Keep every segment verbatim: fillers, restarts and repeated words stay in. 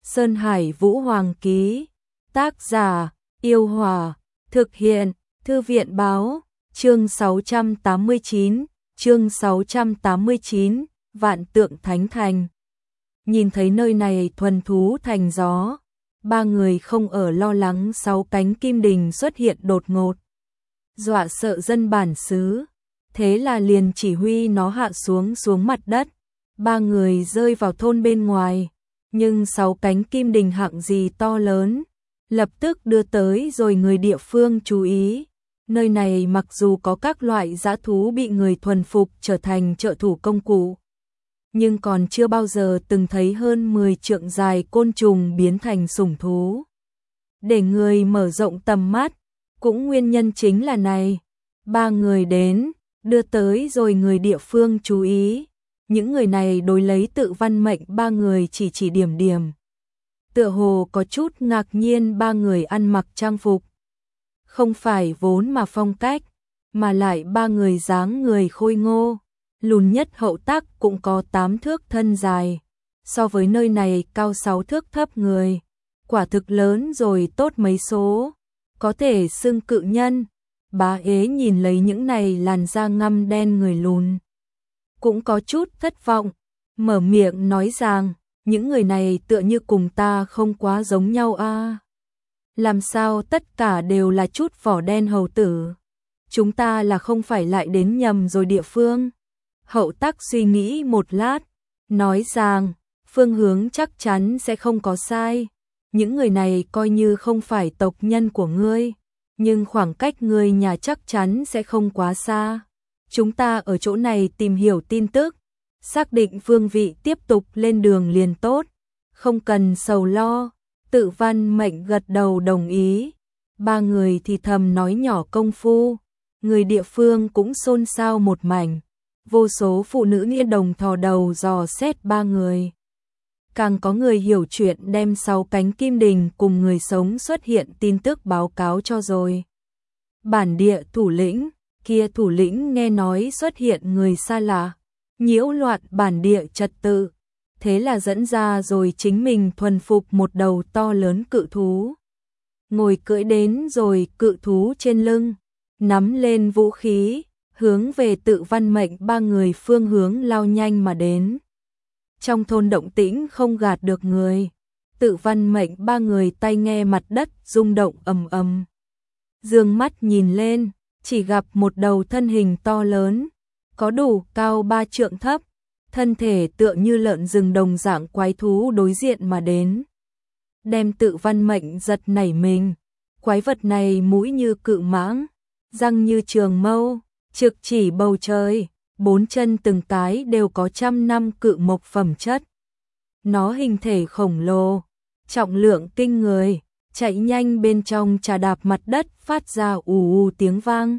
Sơn Hải Vũ Hoàng ký. Tác giả: Yêu Hòa. Thực hiện: Thư viện báo. Chương sáu trăm tám mươi chín. Chương sáu trăm tám mươi chín. Vạn Tượng Thánh Thành. Nhìn thấy nơi này thuần thú thành gió, ba người không ở lo lắng sáu cánh kim đình xuất hiện đột ngột, dọa sợ dân bản xứ. Thế là liền chỉ huy nó hạ xuống xuống mặt đất. Ba người rơi vào thôn bên ngoài, nhưng sáu cánh kim đình hạng gì to lớn, lập tức đưa tới rồi người địa phương chú ý. Nơi này mặc dù có các loại dã thú bị người thuần phục trở thành trợ thủ công cụ, nhưng còn chưa bao giờ từng thấy hơn mười trượng dài côn trùng biến thành sủng thú. Để người mở rộng tầm mắt, cũng nguyên nhân chính là này. Ba người đến, đưa tới rồi người địa phương chú ý. Những người này đối lấy Tự Văn Mệnh ba người chỉ chỉ điểm điểm. Tựa hồ có chút ngạc nhiên ba người ăn mặc trang phục không phải vốn mà phong cách, mà lại ba người dáng người khôi ngô, lùn nhất Hậu Tắc cũng có tám thước thân dài, so với nơi này cao sáu thước thấp người, quả thực lớn rồi tốt mấy số, có thể xưng cự nhân. Bá Ế nhìn lấy những này làn da ngăm đen người lùn, cũng có chút thất vọng, mở miệng nói rằng, những người này tựa như cùng ta không quá giống nhau a. À. Làm sao tất cả đều là chút vỏ đen hầu tử? Chúng ta là không phải lại đến nhầm rồi địa phương? Hậu Tắc suy nghĩ một lát, nói rằng, phương hướng chắc chắn sẽ không có sai. Những người này coi như không phải tộc nhân của ngươi, nhưng khoảng cách ngươi nhà chắc chắn sẽ không quá xa. Chúng ta ở chỗ này tìm hiểu tin tức, xác định phương vị tiếp tục lên đường liền tốt, không cần sầu lo. Tự Văn Mệnh gật đầu đồng ý. Ba người thì thầm nói nhỏ công phu, người địa phương cũng xôn xao một mảnh. Vô số phụ nữ nghĩa đồng thò đầu dò xét ba người. Càng có người hiểu chuyện đem sáu cánh kim đình cùng người sống xuất hiện tin tức báo cáo cho rồi. Bản địa thủ lĩnh, kia thủ lĩnh nghe nói xuất hiện người xa lạ, nhiễu loạn bản địa trật tự. Thế là dẫn ra rồi chính mình thuần phục một đầu to lớn cự thú. Ngồi cưỡi đến rồi cự thú trên lưng, nắm lên vũ khí, hướng về Tự Văn Mệnh ba người phương hướng lao nhanh mà đến. Trong thôn động tĩnh không gạt được người, Tự Văn Mệnh ba người tai nghe mặt đất rung động ầm ầm. Dương mắt nhìn lên, chỉ gặp một đầu thân hình to lớn, có đủ cao ba trượng thấp, thân thể tựa như lợn rừng đồng dạng quái thú đối diện mà đến. Đem Tự Văn Mệnh giật nảy mình, quái vật này mũi như cự mãng, răng như trường mâu, trực chỉ bầu trời, bốn chân từng cái đều có trăm năm cự mộc phẩm chất. Nó hình thể khổng lồ, trọng lượng kinh người, chạy nhanh bên trong trà đạp mặt đất phát ra ù ù tiếng vang.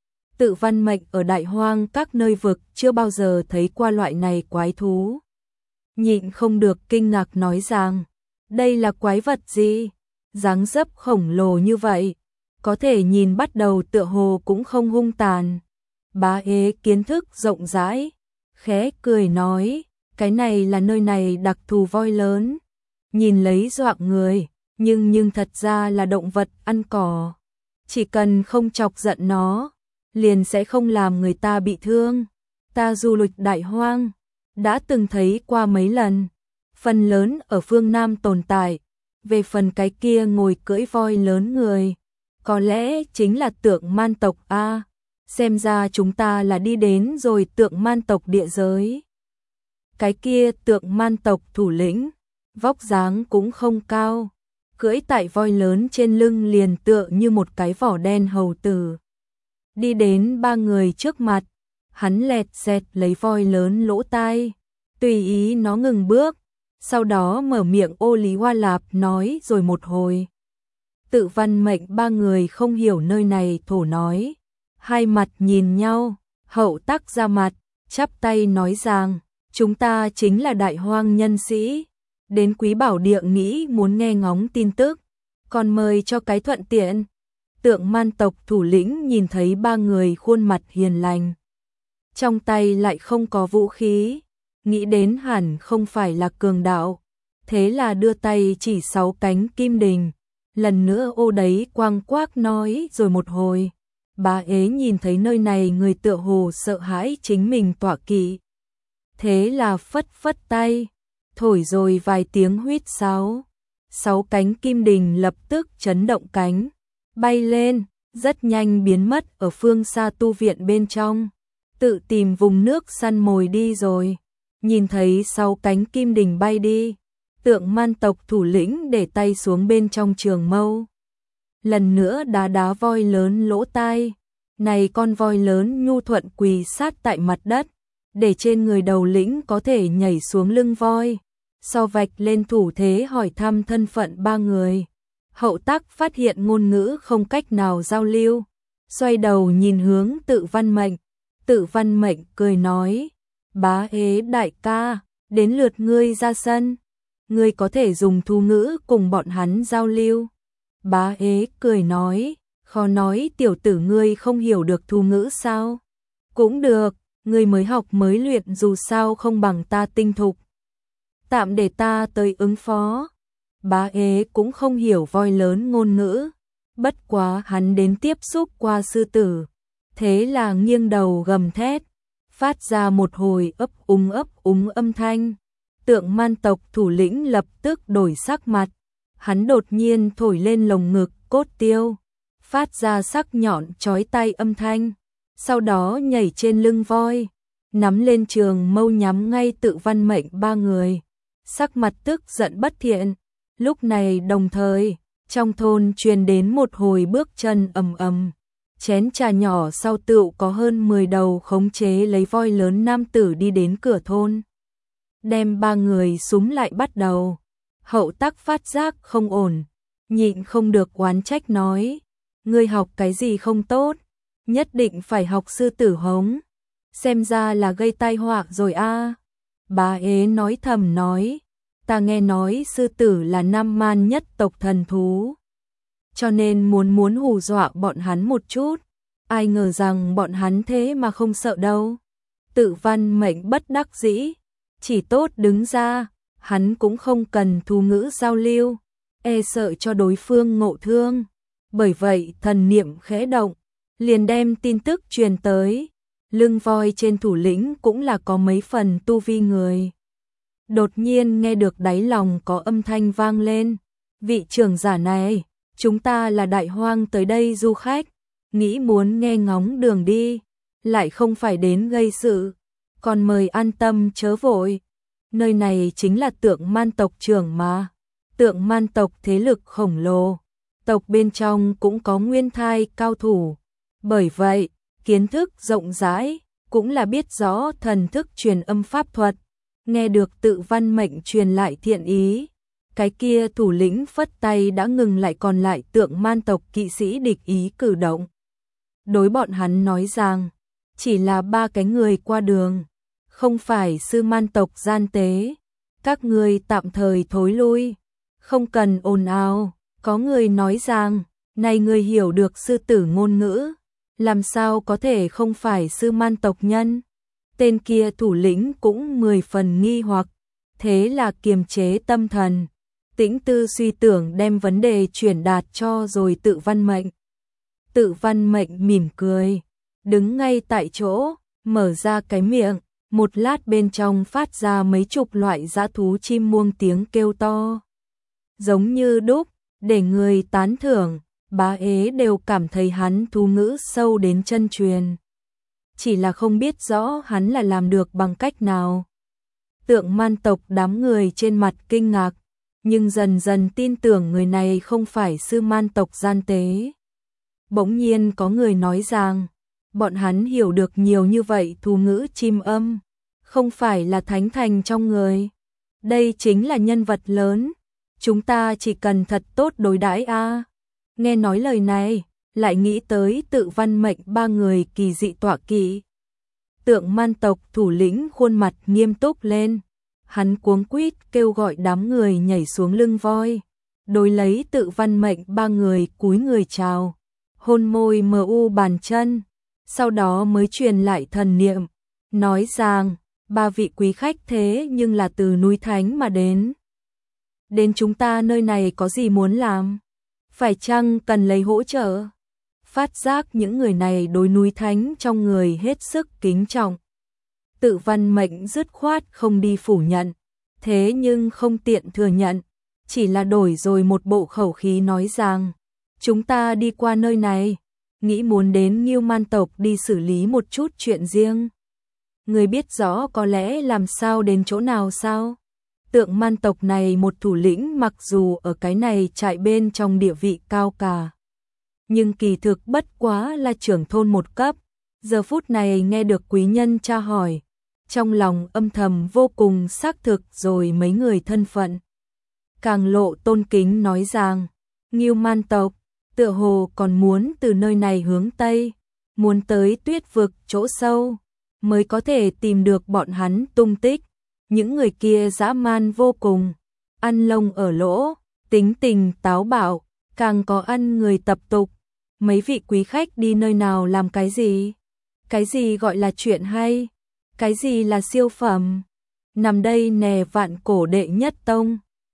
Tự Văn Mệnh ở Đại Hoang các nơi vực chưa bao giờ thấy qua loại này quái thú. Nhịn không được kinh ngạc nói rằng, đây là quái vật gì? Dáng dấp khổng lồ như vậy, có thể nhìn bắt đầu tựa hồ cũng không hung tàn. Bá Ế kiến thức rộng rãi, khẽ cười nói, cái này là nơi này đặc thù voi lớn. Nhìn lấy dọa người, nhưng nhưng thật ra là động vật ăn cỏ. Chỉ cần không chọc giận nó, liền sẽ không làm người ta bị thương. Ta du lịch Đại Hoang, đã từng thấy qua mấy lần, phần lớn ở phương Nam tồn tại. Về phần cái kia ngồi cưỡi voi lớn người, có lẽ chính là Tượng Man tộc a. Xem ra chúng ta là đi đến rồi Tượng Man tộc địa giới. Cái kia Tượng Man tộc thủ lĩnh, vóc dáng cũng không cao, cưỡi tại voi lớn trên lưng liền tựa như một cái vỏ đen hầu tử. Đi đến ba người trước mặt, hắn lẹt xẹt lấy voi lớn lỗ tai, tùy ý nó ngừng bước, sau đó mở miệng ô lý hoa lạp nói rồi một hồi. Tự Văn Mệnh ba người không hiểu nơi này thổ nói, hai mặt nhìn nhau, Hậu Tắc ra mặt, chắp tay nói rằng, chúng ta chính là Đại Hoang nhân sĩ, đến Quý Bảo Địa nghĩ muốn nghe ngóng tin tức, còn mời cho cái thuận tiện. Tượng Man tộc thủ lĩnh nhìn thấy ba người khuôn mặt hiền lành, trong tay lại không có vũ khí, nghĩ đến hẳn không phải là cường đạo, thế là đưa tay chỉ sáu cánh kim đình, lần nữa ô đấy quang quác nói rồi một hồi. Bá ế nhìn thấy nơi này người tựa hồ sợ hãi chính mình tọa kỵ. Thế là phất phất tay, thổi rồi vài tiếng huýt sáo. Sáu cánh kim đình lập tức chấn động cánh, bay lên, rất nhanh biến mất ở phương xa tu viện bên trong. Tự tìm vùng nước săn mồi đi rồi. Nhìn thấy sáu cánh kim đình bay đi, Tượng Man tộc thủ lĩnh để tay xuống bên trong trường mâu. Lần nữa đá đá voi lớn lỗ tai. Này con voi lớn nhu thuận quỳ sát tại mặt đất, để trên người đầu lĩnh có thể nhảy xuống lưng voi. Sau vạch lên thủ thế hỏi thăm thân phận ba người. Hậu Tác phát hiện ngôn ngữ không cách nào giao lưu, xoay đầu nhìn hướng Tự Văn Mệnh. Tự Văn Mệnh cười nói, bá ế đại ca, đến lượt ngươi ra sân. Ngươi có thể dùng thú ngữ cùng bọn hắn giao lưu. Bá ế cười nói, khó nói tiểu tử ngươi không hiểu được thú ngữ sao? Cũng được, ngươi mới học mới luyện dù sao không bằng ta tinh thục. Tạm để ta tới ứng phó. Bá ế cũng không hiểu voi lớn ngôn ngữ, bất quá hắn đến tiếp xúc qua sư tử, thế là nghiêng đầu gầm thét, phát ra một hồi ấp úng ấp úng âm thanh. Tượng Man tộc thủ lĩnh lập tức đổi sắc mặt, hắn đột nhiên thổi lên lồng ngực cốt tiêu, phát ra sắc nhọn chói tai âm thanh, sau đó nhảy trên lưng voi, nắm lên trường mâu nhắm ngay Tự Văn Mệnh ba người, sắc mặt tức giận bất thiện. Lúc này đồng thời, trong thôn truyền đến một hồi bước chân ầm ầm, chén trà nhỏ sau tựu có hơn mười đầu khống chế lấy voi lớn nam tử đi đến cửa thôn, đem ba người súm lại bắt đầu. Hậu Tác phát giác không ổn, nhịn không được oán trách nói, ngươi học cái gì không tốt, nhất định phải học sư tử hống, xem ra là gây tai họa rồi a. À. Bá ế nói thầm nói, ta nghe nói sư tử là Nam Man nhất tộc thần thú, cho nên muốn muốn hù dọa bọn hắn một chút, ai ngờ rằng bọn hắn thế mà không sợ đâu. Tự Văn Mệnh bất đắc dĩ, chỉ tốt đứng ra, hắn cũng không cần thú ngữ giao lưu, e sợ cho đối phương ngộ thương. Bởi vậy thần niệm khẽ động, liền đem tin tức truyền tới. Lưng voi trên thủ lĩnh cũng là có mấy phần tu vi người. Đột nhiên nghe được đáy lòng có âm thanh vang lên, vị trưởng giả này, chúng ta là đại hoang tới đây du khách, nghĩ muốn nghe ngóng đường đi, lại không phải đến gây sự, còn mời an tâm chớ vội. Nơi này chính là Tượng Man tộc trưởng mà. Tượng Man tộc thế lực khổng lồ, tộc bên trong cũng có nguyên thai cao thủ, bởi vậy kiến thức rộng rãi, cũng là biết rõ thần thức truyền âm pháp thuật. Nghe được Tự Văn Mệnh truyền lại thiện ý, cái kia thủ lĩnh phất tay đã ngừng lại còn lại Tượng Man tộc kỵ sĩ địch ý cử động. Đối bọn hắn nói rằng, chỉ là ba cái người qua đường, không phải sư Man tộc gian tế, các người tạm thời thối lui, không cần ồn ào. Có người nói rằng, này người hiểu được sư tử ngôn ngữ, làm sao có thể không phải sư Man tộc nhân. Tên kia thủ lĩnh cũng mười phần nghi hoặc, thế là kiềm chế tâm thần, tĩnh tư suy tưởng đem vấn đề chuyển đạt cho rồi Tự Văn Mệnh. Tự Văn Mệnh mỉm cười, đứng ngay tại chỗ, mở ra cái miệng, một lát bên trong phát ra mấy chục loại dã thú chim muông tiếng kêu to, giống như đúc, để người tán thưởng. Bá ế đều cảm thấy hắn thú ngữ sâu đến chân truyền, chỉ là không biết rõ hắn là làm được bằng cách nào. Tượng Man tộc đám người trên mặt kinh ngạc, nhưng dần dần tin tưởng người này không phải sư Man tộc gian tế. Bỗng nhiên có người nói rằng, bọn hắn hiểu được nhiều như vậy thú ngữ chim âm, không phải là thánh thành trong người. Đây chính là nhân vật lớn, chúng ta chỉ cần thật tốt đối đãi a. À. Nghe nói lời này, lại nghĩ tới Tự Văn Mệnh ba người kỳ dị tọa kỵ. Tượng Man tộc thủ lĩnh khuôn mặt nghiêm túc lên, hắn cuống quýt kêu gọi đám người nhảy xuống lưng voi, đối lấy Tự Văn Mệnh ba người cúi người chào, hôn môi mờ u bàn chân, sau đó mới truyền lại thần niệm, nói rằng ba vị quý khách thế nhưng là từ núi Thánh mà đến. đến chúng ta nơi này có gì muốn làm? Phải chăng cần lấy hỗ trợ? Phát giác những người này đối núi thánh trong người hết sức kính trọng. Tự Văn Mệnh dứt khoát không đi phủ nhận, thế nhưng không tiện thừa nhận, chỉ là đổi rồi một bộ khẩu khí nói rằng, chúng ta đi qua nơi này, nghĩ muốn đến Ngưu Man tộc đi xử lý một chút chuyện riêng. Người biết rõ có lẽ làm sao đến chỗ nào sao? Tượng Man tộc này một thủ lĩnh mặc dù ở cái này trại bên trong địa vị cao cả, nhưng kỳ thực bất quá là trưởng thôn một cấp. Giờ phút này nghe được quý nhân tra hỏi, trong lòng âm thầm vô cùng xác thực rồi mấy người thân phận. Càng lộ tôn kính nói rằng, Ngưu Man tộc, tựa hồ còn muốn từ nơi này hướng Tây, muốn tới Tuyết vực chỗ sâu, mới có thể tìm được bọn hắn tung tích. Những người kia dã man vô cùng, ăn lông ở lỗ, tính tình táo bạo, càng có ăn người tập tục. Mấy vị quý khách đi nơi nào làm cái gì? Cái gì gọi là chuyện hay? Cái gì là siêu phẩm? Nằm đây nè vạn cổ đệ nhất tông.